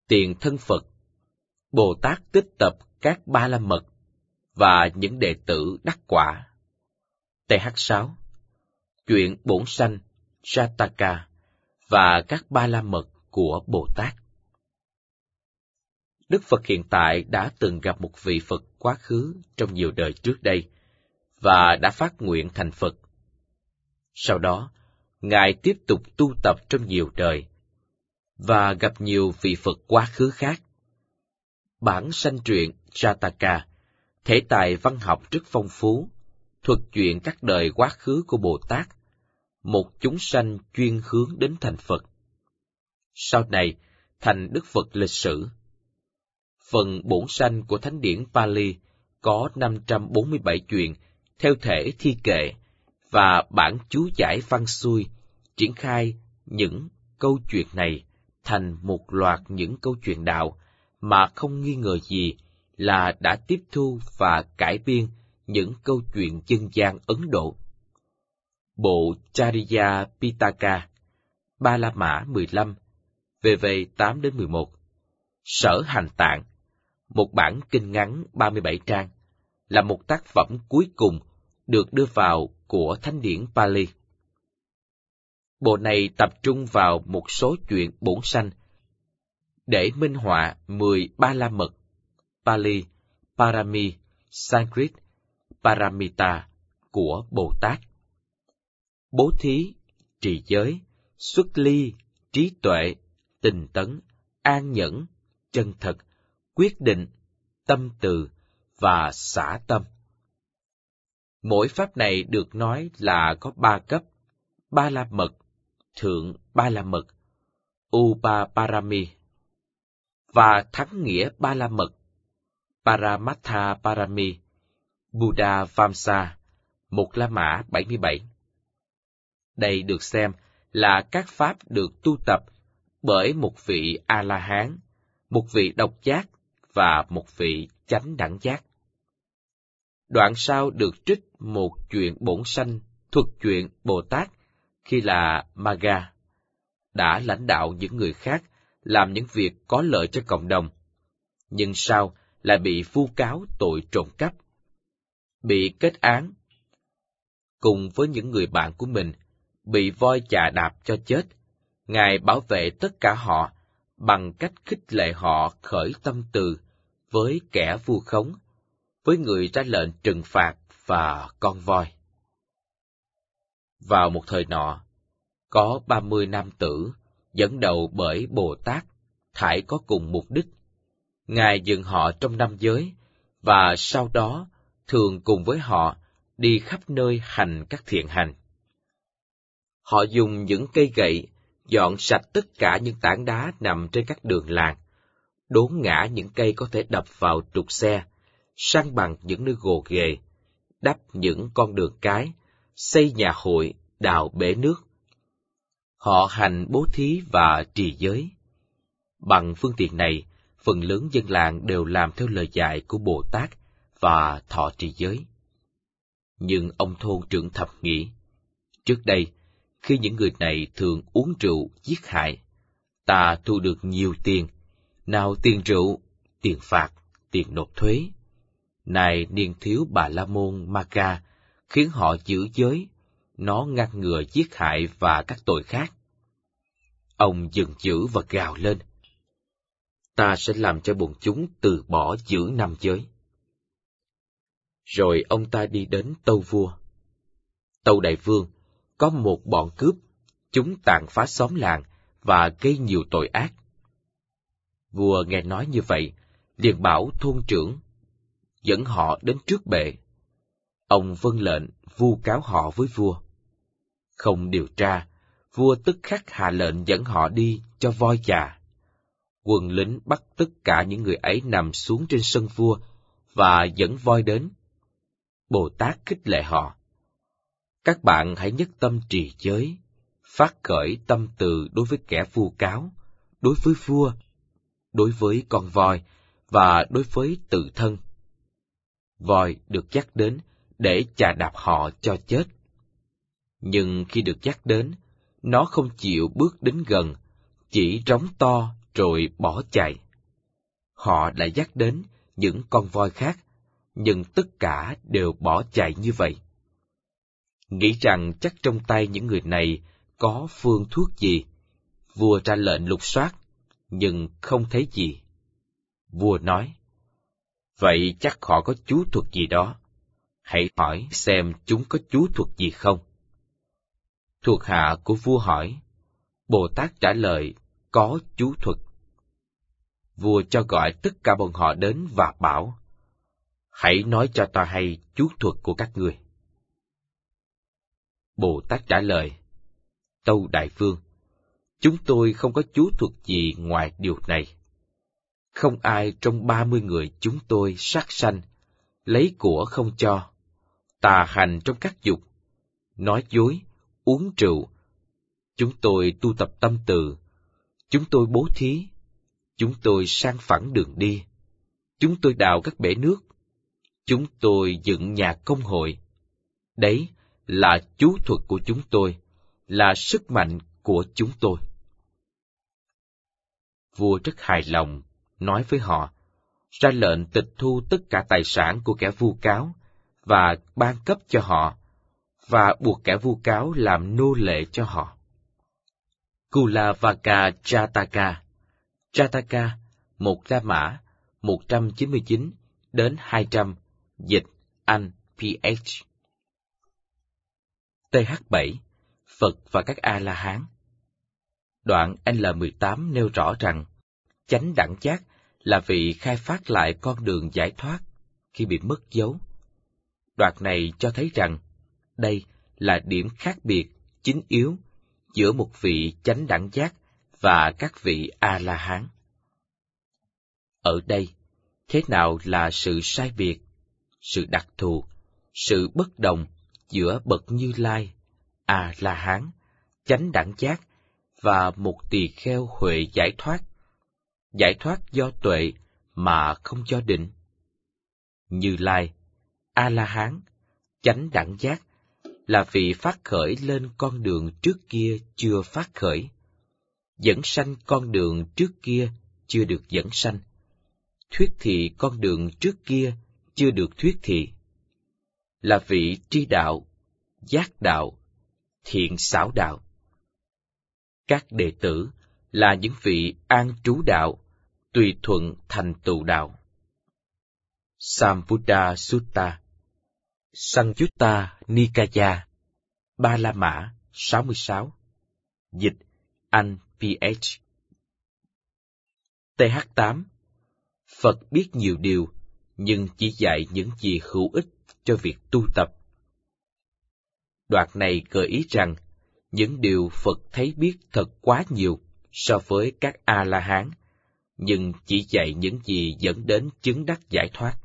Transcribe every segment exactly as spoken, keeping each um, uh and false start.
Tiền thân Phật, Bồ Tát tích tập các ba la mật và những đệ tử đắc quả. Th sáu. Chuyện bổn sanh Jataka và các ba la mật của Bồ Tát. Đức Phật hiện tại đã từng gặp một vị Phật quá khứ trong nhiều đời trước đây và đã phát nguyện thành Phật. Sau đó, Ngài tiếp tục tu tập trong nhiều đời và gặp nhiều vị Phật quá khứ khác. Bản sanh truyện Jataka, thể tài văn học rất phong phú, thuật chuyện các đời quá khứ của Bồ Tát, một chúng sanh chuyên hướng đến thành Phật. Sau này, thành Đức Phật lịch sử. Phần bổn sanh của Thánh điển Pali có năm trăm bốn mươi bảy chuyện theo thể thi kệ và bản chú giải văn xuôi triển khai những câu chuyện này thành một loạt những câu chuyện đạo mà không nghi ngờ gì là đã tiếp thu và cải biên những câu chuyện dân gian Ấn Độ. Bộ Chariya Pitaka, Ba La Mã mười lăm, vê vê tám đến mười một, Sở Hành Tạng, một bản kinh ngắn ba mươi bảy trang, là một tác phẩm cuối cùng được đưa vào của Thánh điển Pali. Bộ này tập trung vào một số chuyện bổn sanh để minh họa mười ba la mật Pali, Parami, Sanskrit, Paramita của Bồ Tát. Bố thí, trì giới, xuất ly, trí tuệ, tình tấn, an nhẫn, chân thật, quyết định, tâm từ và xả tâm. Mỗi pháp này được nói là có ba cấp: ba la mật, thượng ba la mật, Upaparami, và thắng nghĩa ba la mật, Paramatha Parami, Buddha Vamsa, một La Mã bảy mươi bảy. Đây được xem là các pháp được tu tập bởi một vị A-la-hán, một vị độc giác và một vị chánh đẳng giác. Đoạn sau được trích một chuyện bổn sanh thuật chuyện Bồ Tát khi là Maga, đã lãnh đạo những người khác làm những việc có lợi cho cộng đồng, nhưng sau lại bị vu cáo tội trộm cắp. Bị kết án, cùng với những người bạn của mình, bị voi chà đạp cho chết, Ngài bảo vệ tất cả họ bằng cách khích lệ họ khởi tâm từ với kẻ vu khống, với người ra lệnh trừng phạt và con voi. Vào một thời nọ, có ba mươi nam tử, dẫn đầu bởi Bồ Tát, thảy có cùng mục đích. Ngài dừng họ trong năm giới, và sau đó thường cùng với họ đi khắp nơi hành các thiện hành. Họ dùng những cây gậy dọn sạch tất cả những tảng đá nằm trên các đường làng, đốn ngã những cây có thể đập vào trục xe, san bằng những nơi gồ ghề, đắp những con đường cái, xây nhà hội, đào bể nước. Họ hành bố thí và trì giới. Bằng phương tiện này, phần lớn dân làng đều làm theo lời dạy của Bồ Tát và thọ trì giới. Nhưng ông thôn trưởng thập nghĩ, trước đây, khi những người này thường uống rượu giết hại, ta thu được nhiều tiền, nào tiền rượu, tiền phạt, tiền nộp thuế. Này niên thiếu Bà La Môn Maga, khiến họ giữ giới, nó ngăn ngừa giết hại và các tội khác. Ông giận dữ và gào lên, ta sẽ làm cho bọn chúng từ bỏ giữ năm giới. Rồi ông ta đi đến tâu vua. Tâu đại vương, có một bọn cướp, chúng tàn phá xóm làng và gây nhiều tội ác. Vua nghe nói như vậy, liền bảo thôn trưởng, dẫn họ đến trước bệ. Ông vâng lệnh vu cáo họ với vua. Không điều tra, vua tức khắc hạ lệnh dẫn họ đi cho voi chà. Quân lính bắt tất cả những người ấy nằm xuống trên sân vua và dẫn voi đến. Bồ Tát khích lệ họ. Các bạn hãy nhất tâm trì giới, phát khởi tâm từ đối với kẻ vu cáo, đối với vua, đối với con voi và đối với tự thân. Voi được dắt đến để chà đạp họ cho chết. Nhưng khi được dắt đến, nó không chịu bước đến gần, chỉ rống to rồi bỏ chạy. Họ lại dắt đến những con voi khác, nhưng tất cả đều bỏ chạy như vậy. Nghĩ rằng chắc trong tay những người này có phương thuốc gì, vua ra lệnh lục soát, nhưng không thấy gì. Vua nói, vậy chắc họ có chú thuật gì đó. Hãy hỏi xem chúng có chú thuật gì không. Thuộc hạ của vua hỏi, Bồ Tát trả lời, có chú thuật. Vua cho gọi tất cả bọn họ đến và bảo, hãy nói cho ta hay chú thuật của các ngươi. Bồ Tát trả lời, tâu đại vương, chúng tôi không có chú thuật gì ngoài điều này. Không ai trong ba mươi người chúng tôi sát sanh, lấy của không cho, tà hành trong các dục, nói dối, uống rượu. Chúng tôi tu tập tâm từ, chúng tôi bố thí, chúng tôi sang phẳng đường đi, chúng tôi đào các bể nước, chúng tôi dựng nhà công hội. Đấy là chú thuật của chúng tôi, là sức mạnh của chúng tôi. Vua rất hài lòng, nói với họ, ra lệnh tịch thu tất cả tài sản của kẻ vu cáo và ban cấp cho họ, và buộc kẻ vu cáo làm nô lệ cho họ. Kulavaka Jataka Jataka, một La Mã, một trăm chín mươi chín đến hai trăm, dịch, Anh, pê hát. tê hát bảy, Phật và các A-la-hán. Đoạn L mười tám nêu rõ rằng, chánh đẳng giác là vị khai phát lại con đường giải thoát khi bị mất dấu. Đoạn này cho thấy rằng, đây là điểm khác biệt, chính yếu giữa một vị chánh đẳng giác và các vị A-la-hán. Ở đây, thế nào là sự sai biệt, sự đặc thù, sự bất đồng giữa bậc Như Lai, A-la-hán, chánh đẳng giác và một tỳ kheo huệ giải thoát, giải thoát do tuệ mà không do định? Như Lai, A-la-hán, chánh đẳng giác là vị phát khởi lên con đường trước kia chưa phát khởi, dẫn sanh con đường trước kia chưa được dẫn sanh, thuyết thị con đường trước kia chưa được thuyết thị, là vị tri đạo, giác đạo, thiện xảo đạo. Các đệ tử là những vị an trú đạo, tùy thuận thành tựu đạo. Sambuddha Sutta, Sangyutta Nikaya, Ba La Mã, sáu mươi sáu, dịch, Anh, pê hát. tê hát tám, Phật biết nhiều điều, nhưng chỉ dạy những gì hữu ích cho việc tu tập. Đoạn này gợi ý rằng, những điều Phật thấy biết thật quá nhiều so với các A-la-hán, nhưng chỉ dạy những gì dẫn đến chứng đắc giải thoát.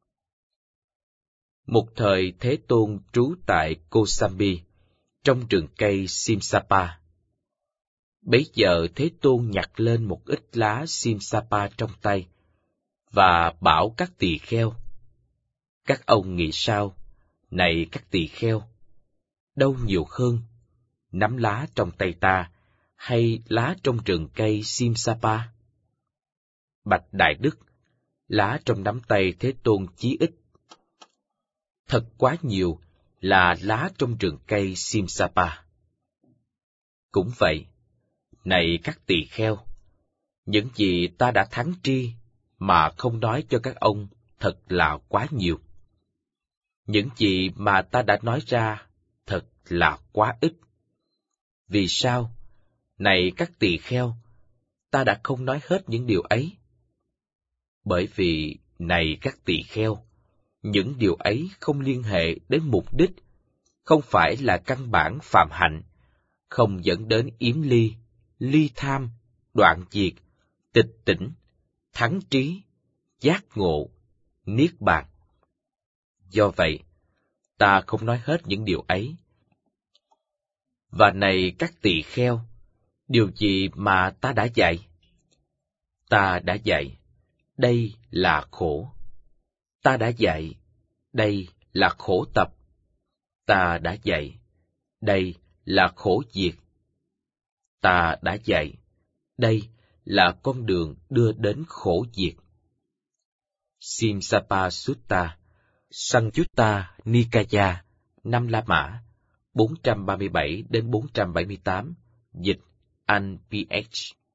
Một thời Thế Tôn trú tại Kosambi, trong rừng cây Simsapa. Bấy giờ Thế Tôn nhặt lên một ít lá Simsapa trong tay, và bảo các tỳ kheo, các ông nghĩ sao, này các tỳ kheo, đâu nhiều hơn, nắm lá trong tay ta, hay lá trong rừng cây Simsapa? Bạch Đại Đức, lá trong nắm tay Thế Tôn chí ít. Thật quá nhiều là lá trong rừng cây Simsapa. Cũng vậy, này các tỳ kheo, những gì ta đã thắng tri mà không nói cho các ông thật là quá nhiều. Những gì mà ta đã nói ra thật là quá ít. Vì sao, này các tỳ kheo, ta đã không nói hết những điều ấy? Bởi vì, này các tỳ kheo, những điều ấy không liên hệ đến mục đích, không phải là căn bản phạm hạnh, không dẫn đến yếm ly, ly tham, đoạn diệt, tịch tỉnh, thắng trí, giác ngộ, niết bàn. Do vậy, ta không nói hết những điều ấy. Và này các tỳ kheo, điều gì mà ta đã dạy? Ta đã dạy, đây là khổ. Ta đã dạy, đây là khổ tập. Ta đã dạy, đây là khổ diệt. Ta đã dạy, đây là con đường đưa đến khổ diệt. Simsapa Sutta, Sangyutta Nikaya, năm La Mã, bốn trăm ba mươi bảy đến bốn trăm bảy mươi tám, dịch Anh pê hát.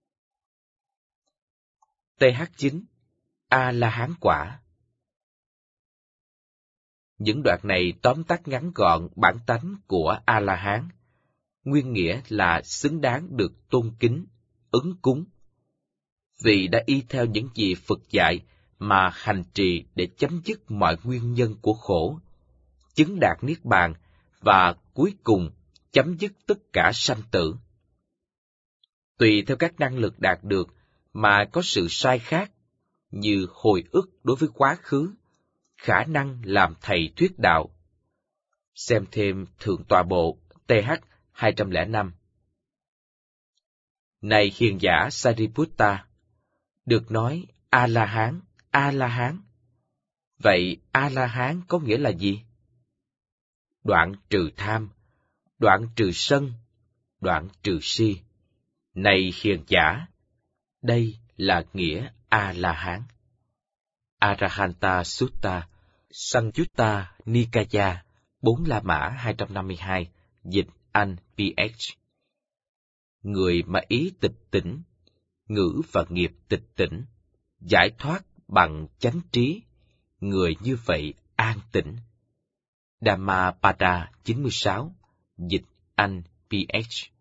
tê hát chín, A-la-hán quả. Những đoạn này tóm tắt ngắn gọn bản tánh của A-la-hán, nguyên nghĩa là xứng đáng được tôn kính, ứng cúng, vì đã y theo những gì Phật dạy mà hành trì để chấm dứt mọi nguyên nhân của khổ, chứng đạt niết bàn và cuối cùng chấm dứt tất cả sanh tử. Tùy theo các năng lực đạt được mà có sự sai khác, như hồi ức đối với quá khứ, khả năng làm thầy thuyết đạo. Xem thêm Thượng tọa bộ tê hát hai trăm lẻ năm. Này hiền giả Sariputta, được nói A-la-hán, A-la-hán. Vậy A-la-hán có nghĩa là gì? Đoạn trừ tham, đoạn trừ sân, đoạn trừ si. Này hiền giả, đây là nghĩa A-la-hán. Arahanta Sutta, Sangyutta Nikaya, bốn La Mã hai trăm năm mươi hai, dịch Anh pê hát. Người mà ý tịch tỉnh, ngữ và nghiệp tịch tỉnh, giải thoát bằng chánh trí, người như vậy an tĩnh. Dhammapada chín mươi sáu, dịch Anh pê hát.